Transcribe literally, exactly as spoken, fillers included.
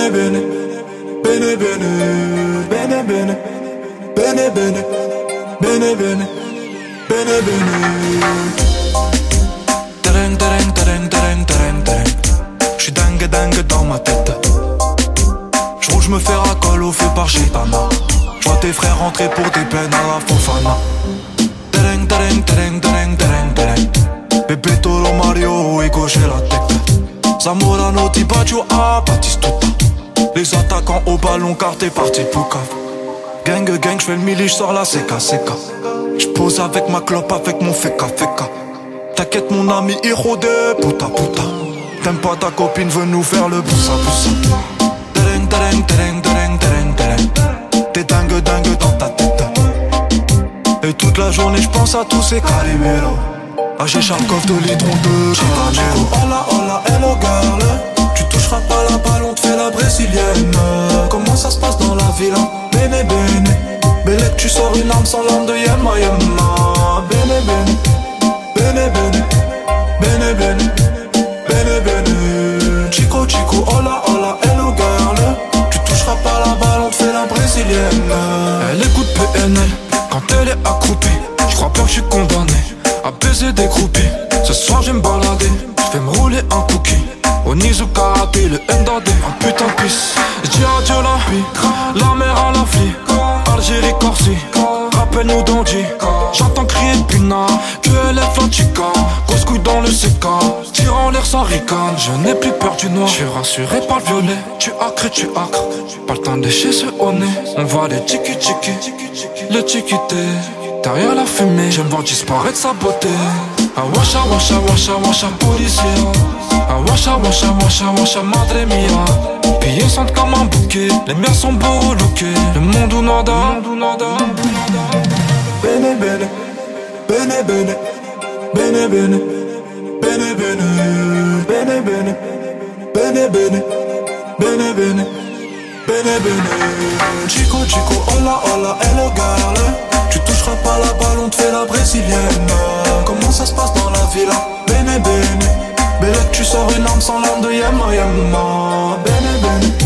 bene, bene, bene, bene, bene, bene, bene, bene, bene, bene, bene. Tereng, tereng, tereng, tereng, tereng, tereng. J'suis dingue, dingue dans ma tête. J'roule, j'me fais racole au feu par Gitana. J'vois tes frères rentrer pour des peines à la Fofana. Tereng, tereng, tereng, tereng, tereng, tereng. Bébé Tolo Mario et gauche la tête. Zamorano, Tibaggio, ah, Batistuta. Les attaquants au ballon car t'es parti pour cave. Gang, gang, j'fais le mili, j'sors la C K, C K. J'pose avec ma clope, avec mon feka, feka. T'inquiète mon ami, héros de puta, puta. T'aimes pas ta copine, veut nous faire le boussa, boussa. Tereng, tereng, tereng, tereng, tereng, tereng. T'es dingue, dingue dans ta tête. Et toute la journée j'pense à tous ces cariberos. Ah j'ai Charkov de litron de Chico, Chico, hola, hola, hello girl. Tu toucheras pas la balle, on te fait la brésilienne. Comment ça se passe dans la ville, hein? Bene, bene. Belle, tu sors une arme sans l'arme de Yemma, Yemma. Bene, bene. Bene, bene. Bene, bene. Bene, bene. Chico, Chico, hola, hola, hello girl. Tu toucheras pas la balle, on te fait la brésilienne. Elle écoute P N L quand elle est accroupie. J'crois pas que j'suis condamné à baiser des groupies. Ce soir j'aime balader, j'vais me rouler un cookie. Au Nizuka, le Ndadé, un putain de pisse. J'dis adieu la la mer à la fille. Algérie, Corsi, rappelle-nous d'Andy. J'entends crier Puna, que elle est flanchica. Grosse couille dans le C K, tire en l'air sans ricane. Je n'ai plus peur du noir, j'suis rassuré par le violet. Tu acres et tu acres, pas le temps de lécher ce au nez. On voit les tiki tiki, le tiki té. Derrière la fumée, je me vois disparaître sa beauté. Ah washa washa washa washa policier. Ah washa washa washa washa madre mia. Pillés sentent comme un bouquet, les miens sont beaux relookés. Le monde ou nada, bene bene, bene bene, bene bene, bene bene, bene bene, bene bene, bene bene, bene bene. Chico Chico, hola hola, hello girl. Tu toucheras pas la balle, on te fait la brésilienne. Comment ça se passe dans la villa? Bene bene. Belle, tu sors une arme sans l'arme de Yemma, Yemma. Bene bene.